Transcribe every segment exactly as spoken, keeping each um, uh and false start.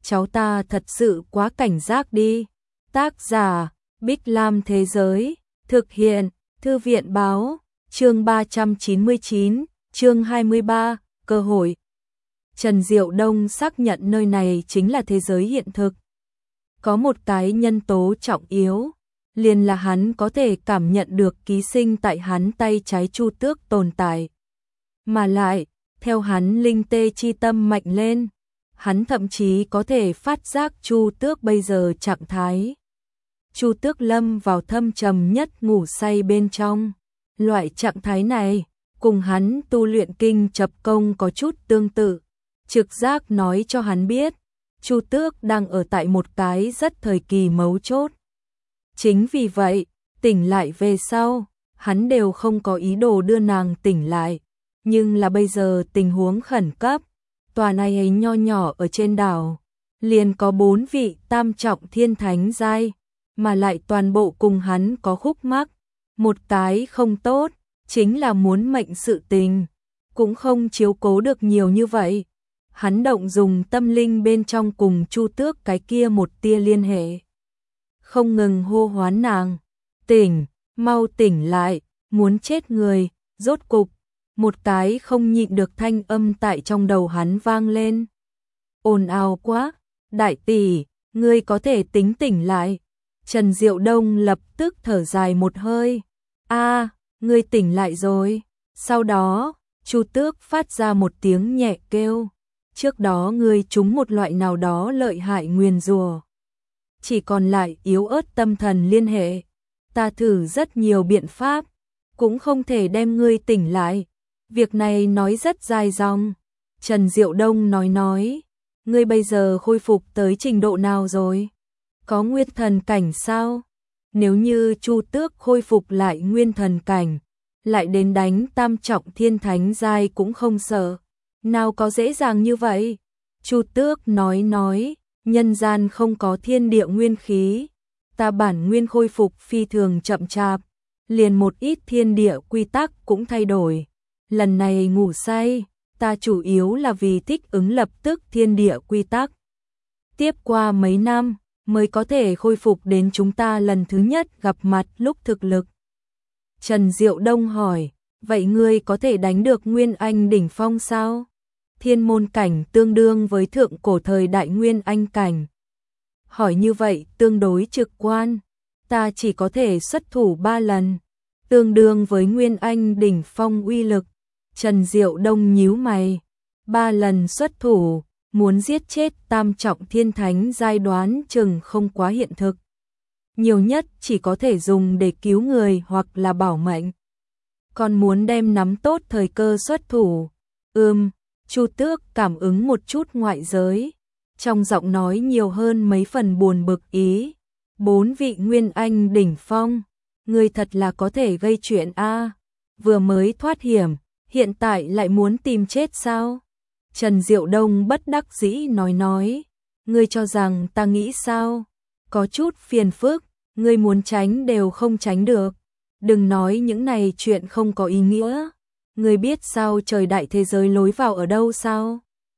cháu ta thật sự quá cảnh giác đi. Tác giả, Bích Lam Thế Giới, thực hiện, Thư viện Báo, chương ba trăm chín mươi chín, chương hai mươi ba, cơ hội. Trần Diệu Đông xác nhận nơi này chính là thế giới hiện thực. Có một cái nhân tố trọng yếu, liền là hắn có thể cảm nhận được ký sinh tại hắn tay trái Chu Tước tồn tại. Mà lại, theo hắn linh tê chi tâm mạnh lên, hắn thậm chí có thể phát giác Chu Tước bây giờ trạng thái. Chu Tước lâm vào thâm trầm nhất ngủ say bên trong. Loại trạng thái này, cùng hắn tu luyện kinh chập công có chút tương tự. Trực giác nói cho hắn biết, Chu Tước đang ở tại một cái rất thời kỳ mấu chốt. Chính vì vậy, tỉnh lại về sau, hắn đều không có ý đồ đưa nàng tỉnh lại. Nhưng là bây giờ tình huống khẩn cấp, tòa này ấy nho nhỏ ở trên đảo, liền có bốn vị tam trọng thiên thánh giai, mà lại toàn bộ cùng hắn có khúc mắc. Một cái không tốt, chính là muốn mệnh sự tình, cũng không chiếu cố được nhiều như vậy. Hắn động dùng tâm linh bên trong cùng Chu Tước cái kia một tia liên hệ. Không ngừng hô hoán nàng, tỉnh, mau tỉnh lại, muốn chết người, rốt cục. Một cái không nhịn được thanh âm tại trong đầu hắn vang lên. Ồn ào quá, đại tỷ, ngươi có thể tính tỉnh lại. Trần Diệu Đông lập tức thở dài một hơi. A, ngươi tỉnh lại rồi. Sau đó, Chu Tước phát ra một tiếng nhẹ kêu. Trước đó ngươi trúng một loại nào đó lợi hại nguyền rủa, chỉ còn lại yếu ớt tâm thần liên hệ. Ta thử rất nhiều biện pháp, cũng không thể đem ngươi tỉnh lại. Việc này nói rất dài dòng. Trần Diệu Đông nói nói, ngươi bây giờ khôi phục tới trình độ nào rồi? Có nguyên thần cảnh sao? Nếu như Chu Tước khôi phục lại nguyên thần cảnh, lại đến đánh tam trọng thiên thánh giai cũng không sợ. Nào có dễ dàng như vậy? Chu Tước nói nói, nhân gian không có thiên địa nguyên khí, ta bản nguyên khôi phục phi thường chậm chạp, liền một ít thiên địa quy tắc cũng thay đổi. Lần này ngủ say, ta chủ yếu là vì thích ứng lập tức thiên địa quy tắc. Tiếp qua mấy năm, mới có thể khôi phục đến chúng ta lần thứ nhất gặp mặt lúc thực lực. Trần Diệu Đông hỏi, vậy ngươi có thể đánh được Nguyên Anh đỉnh phong sao? Thiên môn cảnh tương đương với thượng cổ thời đại Nguyên Anh cảnh. Hỏi như vậy tương đối trực quan, ta chỉ có thể xuất thủ ba lần, tương đương với Nguyên Anh đỉnh phong uy lực. Trần Diệu Đông nhíu mày, ba lần xuất thủ, muốn giết chết tam trọng thiên thánh giai đoán chừng không quá hiện thực. Nhiều nhất chỉ có thể dùng để cứu người hoặc là bảo mệnh. Còn muốn đem nắm tốt thời cơ xuất thủ. Ừm, Chu Tước cảm ứng một chút ngoại giới, trong giọng nói nhiều hơn mấy phần buồn bực ý. Bốn vị Nguyên Anh đỉnh phong, người thật là có thể gây chuyện a. Vừa mới thoát hiểm, hiện tại lại muốn tìm chết sao? Trần Diệu Đông bất đắc dĩ nói nói, ngươi cho rằng ta nghĩ sao? Có chút phiền phức, ngươi muốn tránh đều không tránh được. Đừng nói những này chuyện không có ý nghĩa. Ngươi biết sao trời đại thế giới lối vào ở đâu sao?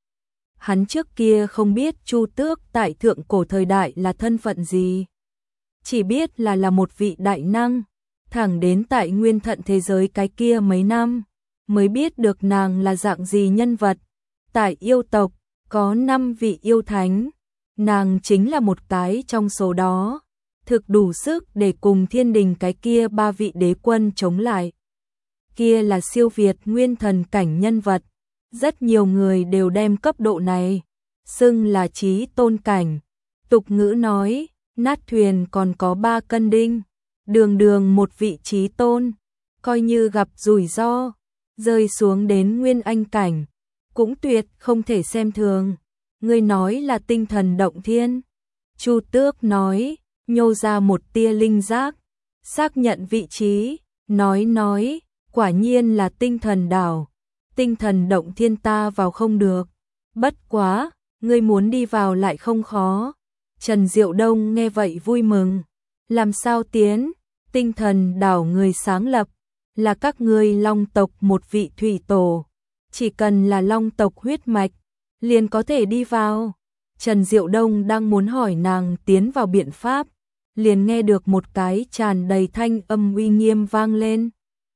Hắn trước kia không biết Chu Tước tại thượng cổ thời đại là thân phận gì. Chỉ biết là là một vị đại năng, thẳng đến tại nguyên thận thế giới cái kia mấy năm, mới biết được nàng là dạng gì nhân vật. Tại yêu tộc, có năm vị yêu thánh, nàng chính là một cái trong số đó, thực đủ sức để cùng thiên đình cái kia ba vị đế quân chống lại. Kia là siêu việt nguyên thần cảnh nhân vật, rất nhiều người đều đem cấp độ này xưng là chí tôn cảnh. Tục ngữ nói, nát thuyền còn có ba cân đinh, đường đường một vị chí tôn, coi như gặp rủi ro, rơi xuống đến nguyên anh cảnh, cũng tuyệt không thể xem thường. Ngươi nói là tinh thần động thiên. Chu Tước nói, nhô ra một tia linh giác, xác nhận vị trí, nói nói, quả nhiên là tinh thần đảo. Tinh thần động thiên ta vào không được. Bất quá, ngươi muốn đi vào lại không khó. Trần Diệu Đông nghe vậy vui mừng. Làm sao tiến? Tinh thần đảo người sáng lập là các ngươi Long tộc một vị thủy tổ. Chỉ cần là Long tộc huyết mạch, liền có thể đi vào. Trần Diệu Đông đang muốn hỏi nàng tiến vào biện pháp, liền nghe được một cái tràn đầy thanh âm uy nghiêm vang lên.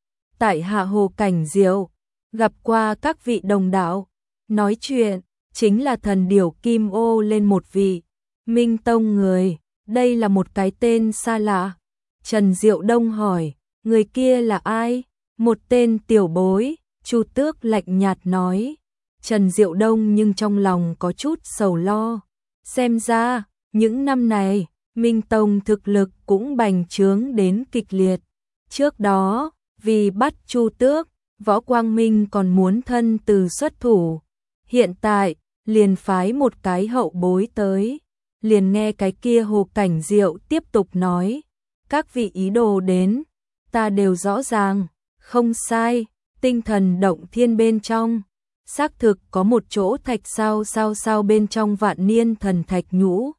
Tại hạ Hồ Cảnh Diệu, gặp qua các vị đồng đạo, nói chuyện, chính là thần điểu kim ô lên một vị, Minh Tông người, đây là một cái tên xa lạ. Trần Diệu Đông hỏi, người kia là ai? Một tên tiểu bối, Chu Tước lạnh nhạt nói. Trần Diệu Đông nhưng trong lòng có chút sầu lo, xem ra, những năm này, Minh Tông thực lực cũng bành trướng đến kịch liệt. Trước đó, vì bắt Chu Tước, Võ Quang Minh còn muốn thân từ xuất thủ. Hiện tại, liền phái một cái hậu bối tới. Liền nghe cái kia Hồ Cảnh Diệu tiếp tục nói. Các vị ý đồ đến, ta đều rõ ràng, không sai, tinh thần động thiên bên trong. Xác thực có một chỗ thạch sao sao sao bên trong vạn niên thần thạch nhũ.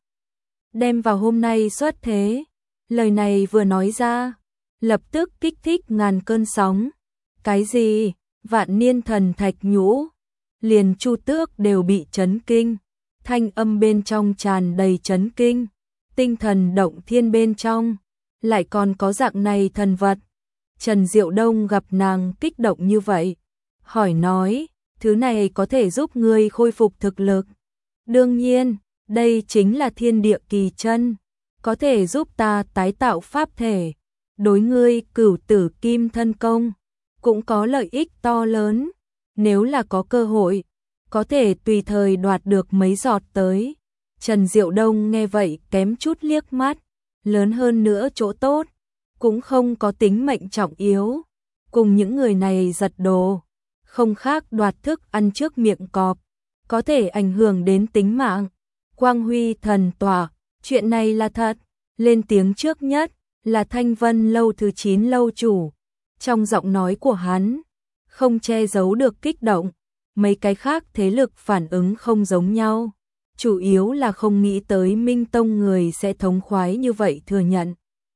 Đem vào hôm nay xuất thế. Lời này vừa nói ra, lập tức kích thích ngàn cơn sóng. Cái gì? Vạn niên thần thạch nhũ? Liền Chu Tước đều bị chấn kinh. Thanh âm bên trong tràn đầy chấn kinh. Tinh thần động thiên bên trong, lại còn có dạng này thần vật. Trần Diệu Đông gặp nàng kích động như vậy, hỏi nói, thứ này có thể giúp ngươi khôi phục thực lực. Đương nhiên, đây chính là thiên địa kỳ chân, có thể giúp ta tái tạo pháp thể. Đối ngươi cửu tử kim thân công, cũng có lợi ích to lớn. Nếu là có cơ hội, có thể tùy thời đoạt được mấy giọt tới. Trần Diệu Đông nghe vậy kém chút liếc mắt, lớn hơn nữa chỗ tốt, cũng không có tính mệnh trọng yếu. Cùng những người này giật đồ, không khác đoạt thức ăn trước miệng cọp, có thể ảnh hưởng đến tính mạng. Quang Huy thần tỏa, chuyện này là thật. Lên tiếng trước nhất là Thanh Vân lâu thứ chín lâu chủ. Trong giọng nói của hắn, không che giấu được kích động. Mấy cái khác thế lực phản ứng không giống nhau. Chủ yếu là không nghĩ tới Minh Tông người sẽ thống khoái như vậy thừa nhận.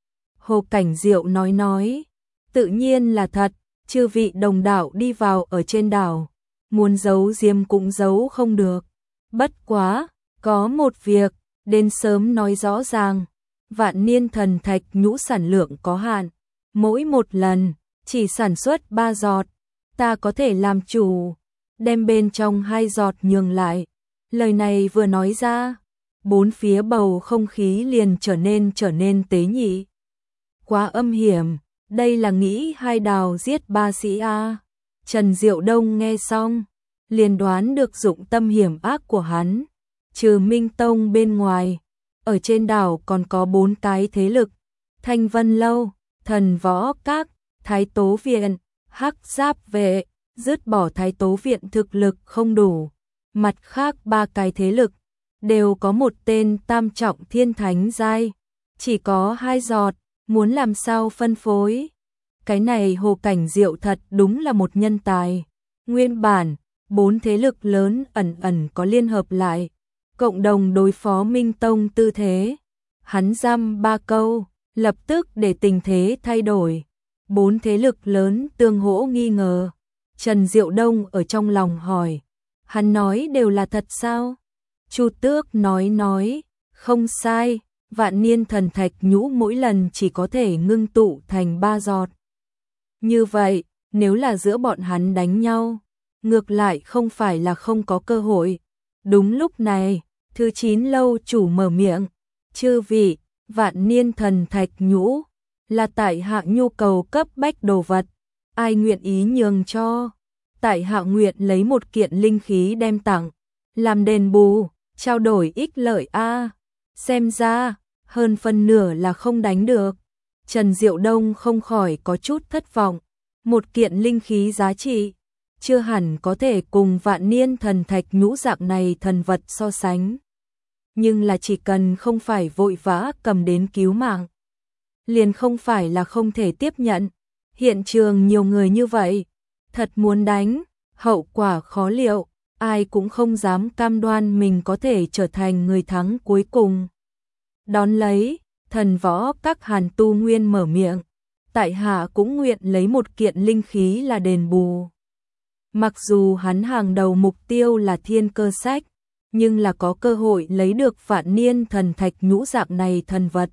Hồ Cảnh Diệu nói nói, tự nhiên là thật, chư vị đồng đạo đi vào ở trên đảo, muốn giấu giếm cũng giấu không được. Bất quá, có một việc, đến sớm nói rõ ràng, vạn niên thần thạch nhũ sản lượng có hạn, mỗi một lần, chỉ sản xuất ba giọt, ta có thể làm chủ, đem bên trong hai giọt nhường lại. Lời này vừa nói ra, bốn phía bầu không khí liền trở nên trở nên tế nhị. Quá âm hiểm, đây là nghĩ hai đào giết ba sĩ a. Trần Diệu Đông nghe xong, liền đoán được dụng tâm hiểm ác của hắn. Trừ Minh Tông bên ngoài, ở trên đảo còn có bốn cái thế lực, Thanh Vân Lâu, Thần Võ Các, Thái Tố Viện, Hắc Giáp Vệ. Dứt bỏ Thái Tố Viện thực lực không đủ, mặt khác ba cái thế lực đều có một tên tam trọng thiên thánh giai, chỉ có hai giọt, muốn làm sao phân phối. Cái này Hồ Cảnh Diệu thật đúng là một nhân tài. Nguyên bản, bốn thế lực lớn ẩn ẩn có liên hợp lại, cộng đồng đối phó Minh Tông tư thế. Hắn dăm ba câu, lập tức để tình thế thay đổi. Bốn thế lực lớn tương hỗ nghi ngờ. Trần Diệu Đông ở trong lòng hỏi, hắn nói đều là thật sao? Chu Tước nói nói, không sai, vạn niên thần thạch nhũ mỗi lần chỉ có thể ngưng tụ thành ba giọt. Như vậy, nếu là giữa bọn hắn đánh nhau, ngược lại không phải là không có cơ hội. Đúng lúc này, thứ chín lâu chủ mở miệng, chư vị, vạn niên thần thạch nhũ, là tại hạ nhu cầu cấp bách đồ vật. Ai nguyện ý nhường cho, tại hạ nguyện lấy một kiện linh khí đem tặng, làm đền bù, trao đổi ích lợi a. Xem ra, hơn phân nửa là không đánh được. Trần Diệu Đông không khỏi có chút thất vọng. Một kiện linh khí giá trị, chưa hẳn có thể cùng vạn niên thần thạch nhũ dạng này thần vật so sánh. Nhưng là chỉ cần không phải vội vã cầm đến cứu mạng, liền không phải là không thể tiếp nhận. Hiện trường nhiều người như vậy, thật muốn đánh, hậu quả khó liệu, ai cũng không dám cam đoan mình có thể trở thành người thắng cuối cùng. Đón lấy, Thần Võ Các Hàn Tu Nguyên mở miệng, tại hạ cũng nguyện lấy một kiện linh khí là đền bù. Mặc dù hắn hàng đầu mục tiêu là thiên cơ sách, nhưng là có cơ hội lấy được vạn niên thần thạch nhũ dạng này thần vật.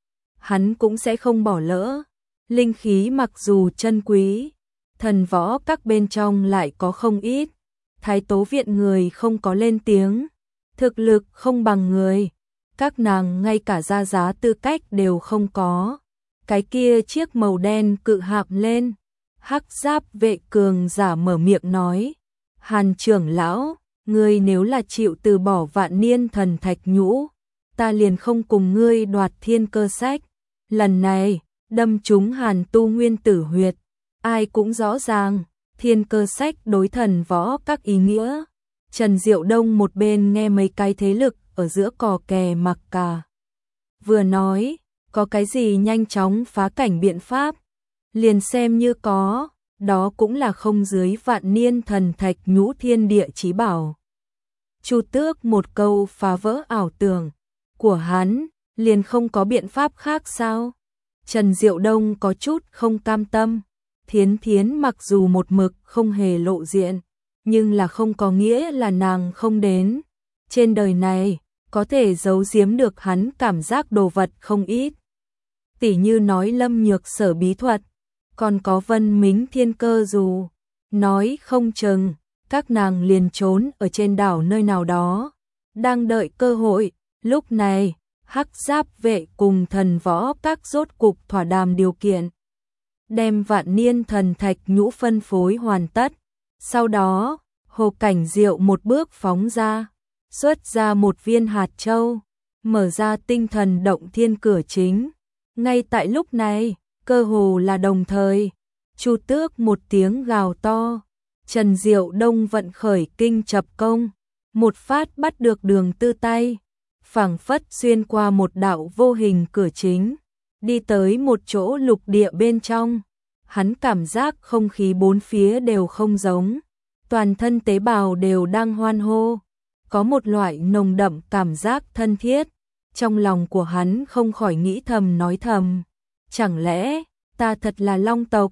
Hắn cũng sẽ không bỏ lỡ. Linh khí mặc dù chân quý, thần võ các bên trong lại có không ít. Thái tố viện người không có lên tiếng, thực lực không bằng người. Các nàng ngay cả ra giá tư cách đều không có. Cái kia chiếc màu đen cự hạm lên. Hắc giáp vệ cường giả mở miệng nói. Hàn trưởng lão, ngươi nếu là chịu từ bỏ vạn niên thần thạch nhũ, ta liền không cùng ngươi đoạt thiên cơ sách. Lần này, đâm trúng Hàn tu nguyên tử huyệt. Ai cũng rõ ràng, thiên cơ sách đối thần võ các ý nghĩa. Trần Diệu Đông một bên nghe mấy cái thế lực ở giữa cò kè mặc cả. Vừa nói, có cái gì nhanh chóng phá cảnh biện pháp, liền xem như có, đó cũng là không dưới vạn niên thần thạch nhũ thiên địa chí bảo. Chu Tước một câu phá vỡ ảo tưởng của hắn, liền không có biện pháp khác sao? Trần Diệu Đông có chút không cam tâm. Thiến Thiến mặc dù một mực không hề lộ diện, nhưng là không có nghĩa là nàng không đến. Trên đời này, có thể giấu giếm được hắn cảm giác đồ vật không ít. Tỉ như nói Lâm Nhược Sở bí thuật, còn có Vân Mính thiên cơ dù. Nói không chừng, các nàng liền trốn ở trên đảo nơi nào đó, đang đợi cơ hội. Lúc này, Hắc Giáp vệ cùng thần võ các rốt cục thỏa đàm điều kiện. Đem vạn niên thần thạch nhũ phân phối hoàn tất. Sau đó, Hồ Cảnh Diệu một bước phóng ra, xuất ra một viên hạt châu, mở ra tinh thần động thiên cửa chính. Ngay tại lúc này, cơ hồ là đồng thời, Chu Tước một tiếng gào to, Trần Diệu Đông vận khởi kinh chập công, một phát bắt được Đường Tư tay, phảng phất xuyên qua một đạo vô hình cửa chính, đi tới một chỗ lục địa bên trong. Hắn cảm giác không khí bốn phía đều không giống, toàn thân tế bào đều đang hoan hô, có một loại nồng đậm cảm giác thân thiết. Trong lòng của hắn không khỏi nghĩ thầm nói thầm, chẳng lẽ ta thật là Long tộc?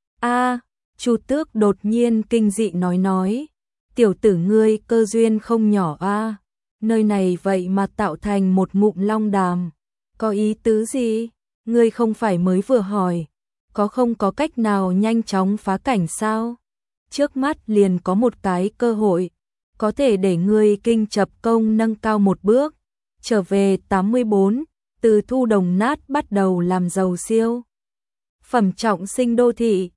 A, Chu Tước đột nhiên kinh dị nói nói, tiểu tử ngươi cơ duyên không nhỏ a, nơi này vậy mà tạo thành một ngụm long đàm, có ý tứ gì? Ngươi không phải mới vừa hỏi, có không có cách nào nhanh chóng phá cảnh sao? Trước mắt liền có một cái cơ hội, có thể để ngươi kinh chập công nâng cao một bước, trở về tám mươi bốn, từ thu đồng nát bắt đầu làm giàu siêu phẩm trọng sinh đô thị.